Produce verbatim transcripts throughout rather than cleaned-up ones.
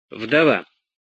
Вдова.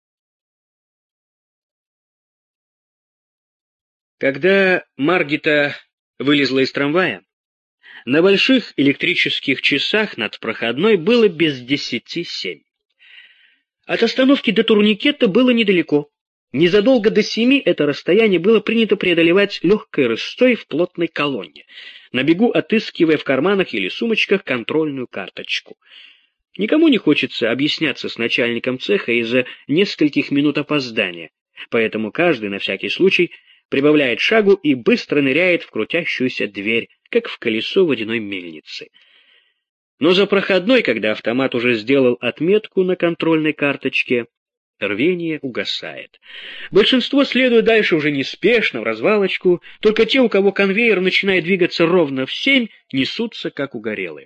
Когда Маргита вылезла из трамвая, на больших электрических часах над проходной было без десяти семь. От остановки до турникета было недалеко. Незадолго до семи это расстояние было принято преодолевать легкой рысцой в плотной колонне, на бегу отыскивая в карманах или сумочках контрольную карточку. Никому не хочется объясняться с начальником цеха из-за нескольких минут опоздания, поэтому каждый на всякий случай прибавляет шагу и быстро ныряет в крутящуюся дверь, как в колесо водяной мельницы. Но за проходной, когда автомат уже сделал отметку на контрольной карточке, рвение угасает. Большинство следует дальше уже неспешно, в развалочку, только те, у кого конвейер начинает двигаться ровно в семь, несутся как угорелые.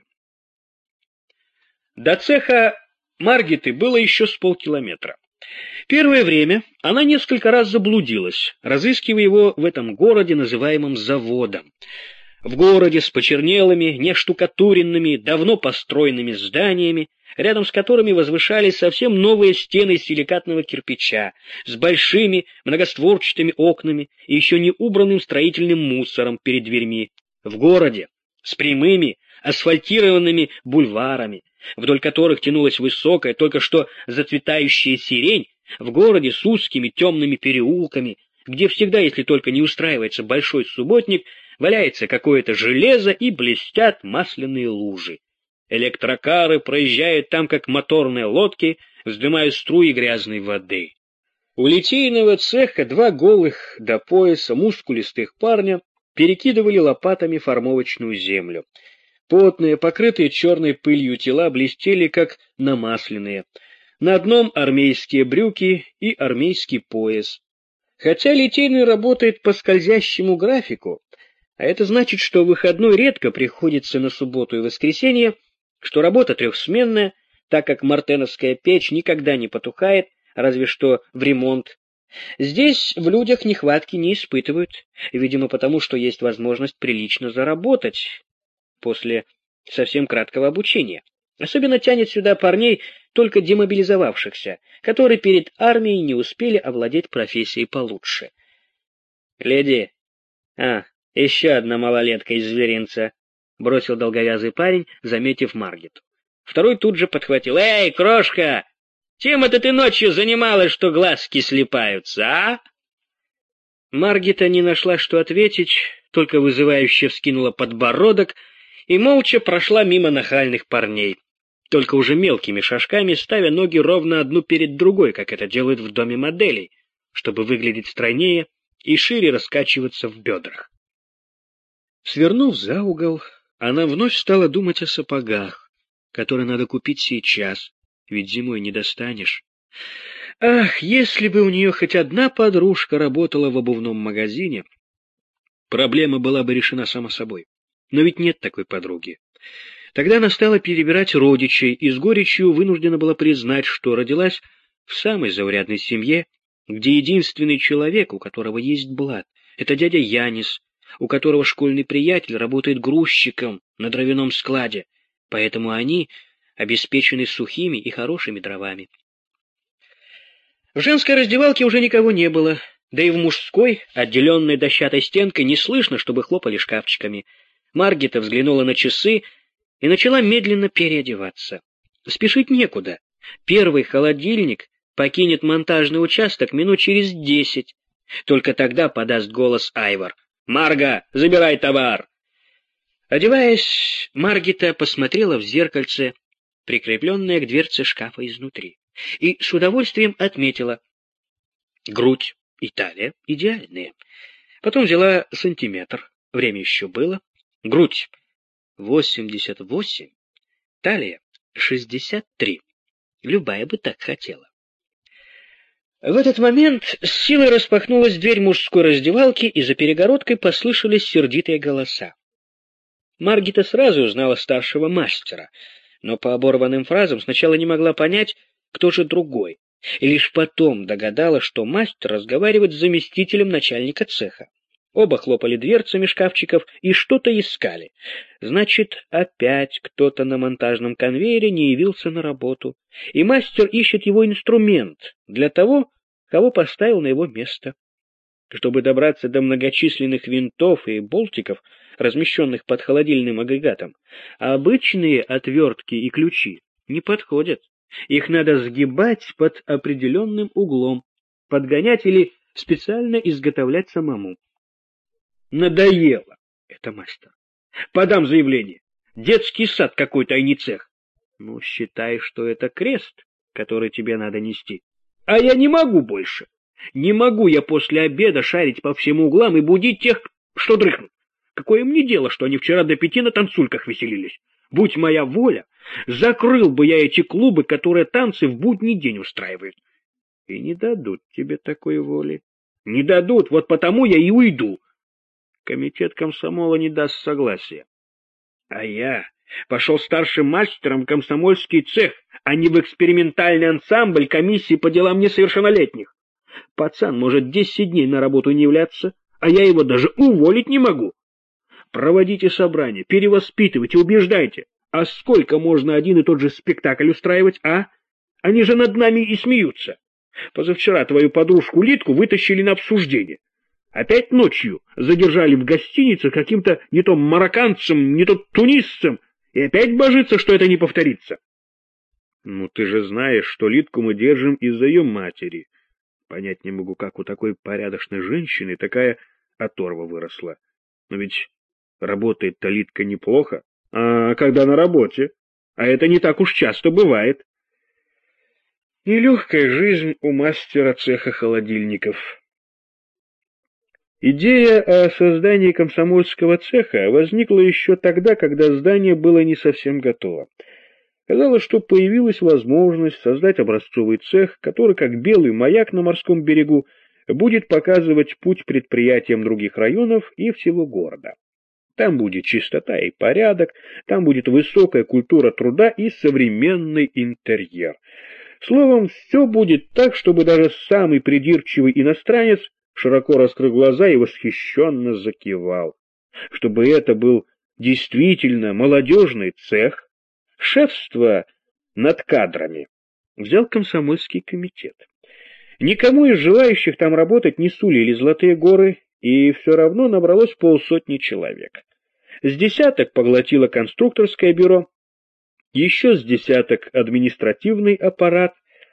До цеха Маргиты было еще с полкилометра. Первое время она несколько раз заблудилась, разыскивая его в этом городе, называемом заводом. В городе с почернелыми, нештукатуренными, давно построенными зданиями, рядом с которыми возвышались совсем новые стены из силикатного кирпича, с большими многостворчатыми окнами и еще не убранным строительным мусором перед дверьми. В городе с прямыми асфальтированными бульварами, вдоль которых тянулась высокая, только что зацветающая сирень, в городе с узкими темными переулками, где всегда, если только не устраивается большой субботник, валяется какое-то железо и блестят масляные лужи. Электрокары проезжают там, как моторные лодки, вздымая струи грязной воды. У литейного цеха два голых до пояса мускулистых парня перекидывали лопатами формовочную землю. Потные, покрытые черной пылью тела блестели, как намасленные. На одном армейские брюки и армейский пояс. Хотя литейный работает по скользящему графику, а это значит, что выходной редко приходится на субботу и воскресенье, что работа трехсменная, так как мартеновская печь никогда не потухает, разве что в ремонт. Здесь в людях нехватки не испытывают, видимо потому, что есть возможность прилично заработать после совсем краткого обучения. Особенно тянет сюда парней, только демобилизовавшихся, которые перед армией не успели овладеть профессией получше. «Гляди, а, еще одна малолетка из зверинца», — бросил долговязый парень, заметив Маргиту. Второй тут же подхватил: «Эй, крошка, чем это ты ночью занималась, что глазки слипаются, а?» Маргита не нашла, что ответить, только вызывающе вскинула подбородок и молча прошла мимо нахальных парней, только уже мелкими шажками ставя ноги ровно одну перед другой, как это делают в доме моделей, чтобы выглядеть стройнее и шире раскачиваться в бедрах. Свернув за угол, она вновь стала думать о сапогах, которые надо купить сейчас, ведь зимой не достанешь. Ах, если бы у нее хоть одна подружка работала в обувном магазине, проблема была бы решена сама собой. Но ведь нет такой подруги. Тогда она стала перебирать родичей и с горечью вынуждена была признать, что родилась в самой заурядной семье, где единственный человек, у которого есть блат, это дядя Янис, у которого школьный приятель работает грузчиком на дровяном складе, поэтому они обеспечены сухими и хорошими дровами. В женской раздевалке уже никого не было, да и в мужской, отделенной дощатой стенкой, не слышно, чтобы хлопали шкафчиками. Маргита взглянула на часы и начала медленно переодеваться. Спешить некуда. Первый холодильник покинет монтажный участок минут через десять. Только тогда подаст голос Айвар: «Марга, забирай товар!» Одеваясь, Маргита посмотрела в зеркальце, прикрепленное к дверце шкафа изнутри, и с удовольствием отметила: грудь и талия идеальные. Потом взяла сантиметр, время еще было. Грудь восемьдесят восемь, талия шестьдесят три. Любая бы так хотела. В этот момент с силой распахнулась дверь мужской раздевалки, и за перегородкой послышались сердитые голоса. Маргита сразу узнала старшего мастера, но по оборванным фразам сначала не могла понять, кто же другой, и лишь потом догадалась, что мастер разговаривает с заместителем начальника цеха. Оба хлопали дверцами шкафчиков и что-то искали. Значит, опять кто-то на монтажном конвейере не явился на работу, и мастер ищет его инструмент для того, кого поставил на его место. Чтобы добраться до многочисленных винтов и болтиков, размещенных под холодильным агрегатом, обычные отвертки и ключи не подходят. Их надо сгибать под определенным углом, подгонять или специально изготовлять самому. Надоело это, мастер. Подам заявление. Детский сад какой-то, а не цех. Ну, считай, что это крест, который тебе надо нести. А я не могу больше. Не могу я после обеда шарить по всем углам и будить тех, что дрыхнут. Какое мне дело, что они вчера до пяти на танцульках веселились? Будь моя воля, закрыл бы я эти клубы, которые танцы в будний день устраивают. И не дадут тебе такой воли. Не дадут, вот потому я и уйду. Комитет комсомола не даст согласия. А я пошел старшим мастером в комсомольский цех, а не в экспериментальный ансамбль комиссии по делам несовершеннолетних. Пацан может десять дней на работу не являться, а я его даже уволить не могу. Проводите собрания, перевоспитывайте, убеждайте. А сколько можно один и тот же спектакль устраивать, а? Они же над нами и смеются. Позавчера твою подружку Литку вытащили на обсуждение. Опять ночью задержали в гостинице каким-то не то марокканцем, не то тунисцем, и опять божится, что это не повторится. Ну ты же знаешь, что Литку мы держим из-за ее матери. Понять не могу, как у такой порядочной женщины такая оторва выросла. Но ведь работает-то Литка неплохо, а когда на работе, а это не так уж часто бывает. Нелегкая жизнь у мастера цеха холодильников. Идея о создании комсомольского цеха возникла еще тогда, когда здание было не совсем готово. Казалось, что появилась возможность создать образцовый цех, который, как белый маяк на морском берегу, будет показывать путь предприятиям других районов и всего города. Там будет чистота и порядок, там будет высокая культура труда и современный интерьер. Словом, все будет так, чтобы даже самый придирчивый иностранец широко раскрыл глаза и восхищенно закивал. Чтобы это был действительно молодежный цех, шефство над кадрами взял комсомольский комитет. Никому из желающих там работать не сулили золотые горы, и все равно набралось полсотни человек. С десяток поглотило конструкторское бюро, еще с десяток административный аппарат,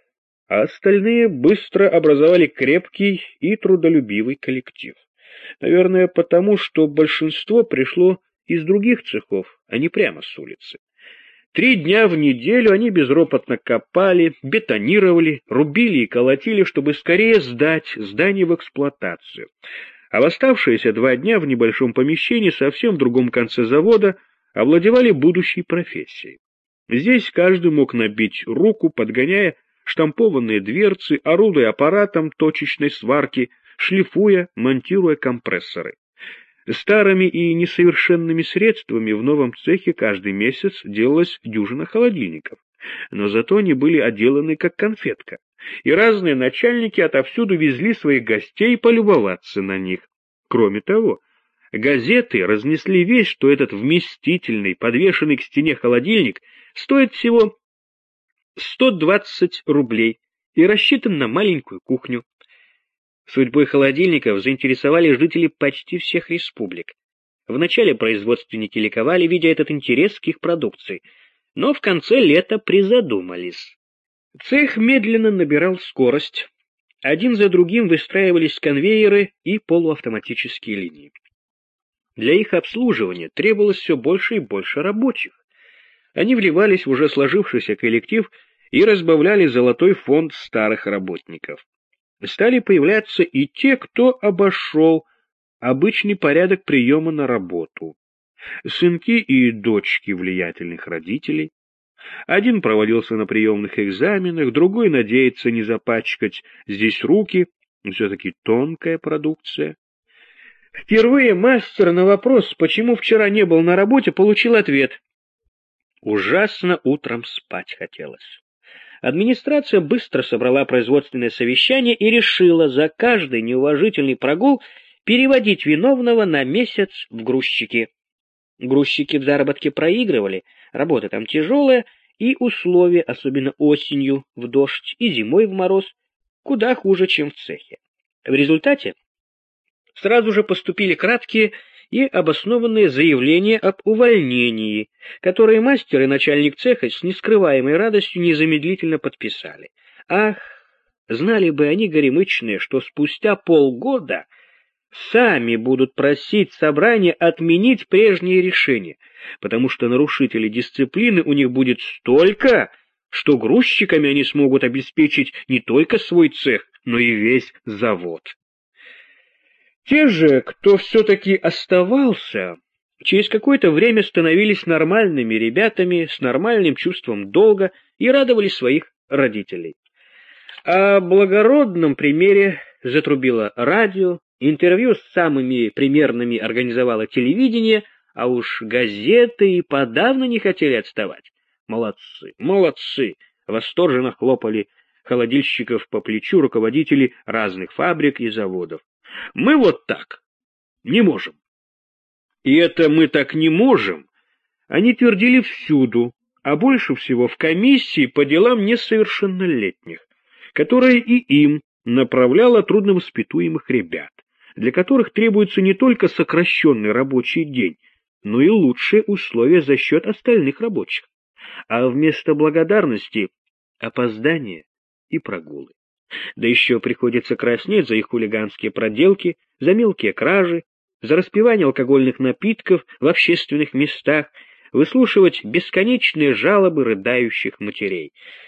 а остальные быстро образовали крепкий и трудолюбивый коллектив. Наверное, потому, что большинство пришло из других цехов, а не прямо с улицы. Три дня в неделю они безропотно копали, бетонировали, рубили и колотили, чтобы скорее сдать здание в эксплуатацию. А в оставшиеся два дня в небольшом помещении совсем в другом конце завода овладевали будущей профессией. Здесь каждый мог набить руку, подгоняя штампованные дверцы, орудуя аппаратом точечной сварки, шлифуя, монтируя компрессоры. Старыми и несовершенными средствами в новом цехе каждый месяц делалась дюжина холодильников, но зато они были отделаны как конфетка, и разные начальники отовсюду везли своих гостей полюбоваться на них. Кроме того, газеты разнесли весть, что этот вместительный, подвешенный к стене холодильник стоит всего сто двадцать рублей и рассчитан на маленькую кухню. Судьбой холодильников заинтересовали жители почти всех республик. Вначале производственники ликовали, видя этот интерес к их продукции, но в конце лета призадумались. Цех медленно набирал скорость. Один за другим выстраивались конвейеры и полуавтоматические линии. Для их обслуживания требовалось все больше и больше рабочих. Они вливались в уже сложившийся коллектив и разбавляли золотой фонд старых работников. Стали появляться и те, кто обошел обычный порядок приема на работу. Сынки и дочки влиятельных родителей. Один провалился на приемных экзаменах, другой надеется не запачкать здесь руки, все-таки тонкая продукция. Впервые мастер на вопрос, почему вчера не был на работе, получил ответ. Ужасно утром спать хотелось. Администрация быстро собрала производственное совещание и решила за каждый неуважительный прогул переводить виновного на месяц в грузчики. Грузчики в заработке проигрывали, работа там тяжелая, и условия, особенно осенью в дождь и зимой в мороз, куда хуже, чем в цехе. В результате сразу же поступили краткие и обоснованные заявления об увольнении, которые мастер и начальник цеха с нескрываемой радостью незамедлительно подписали. Ах, знали бы они, горемычные, что спустя полгода сами будут просить собрание отменить прежние решения, потому что нарушителей дисциплины у них будет столько, что грузчиками они смогут обеспечить не только свой цех, но и весь завод. Те же, кто все-таки оставался, через какое-то время становились нормальными ребятами с нормальным чувством долга и радовали своих родителей. О благородном примере затрубило радио, интервью с самыми примерными организовало телевидение, а уж газеты и подавно не хотели отставать. Молодцы, молодцы! Восторженно хлопали холодильщиков по плечу руководители разных фабрик и заводов. Мы вот так не можем. И это мы так не можем они твердили всюду, а больше всего в комиссии по делам несовершеннолетних, которая и им направляла трудновоспитуемых ребят, для которых требуется не только сокращенный рабочий день, но и лучшие условия за счет остальных рабочих, а вместо благодарности — опоздания и прогулы. Да еще приходится краснеть за их хулиганские проделки, за мелкие кражи, за распивание алкогольных напитков в общественных местах, выслушивать бесконечные жалобы рыдающих матерей.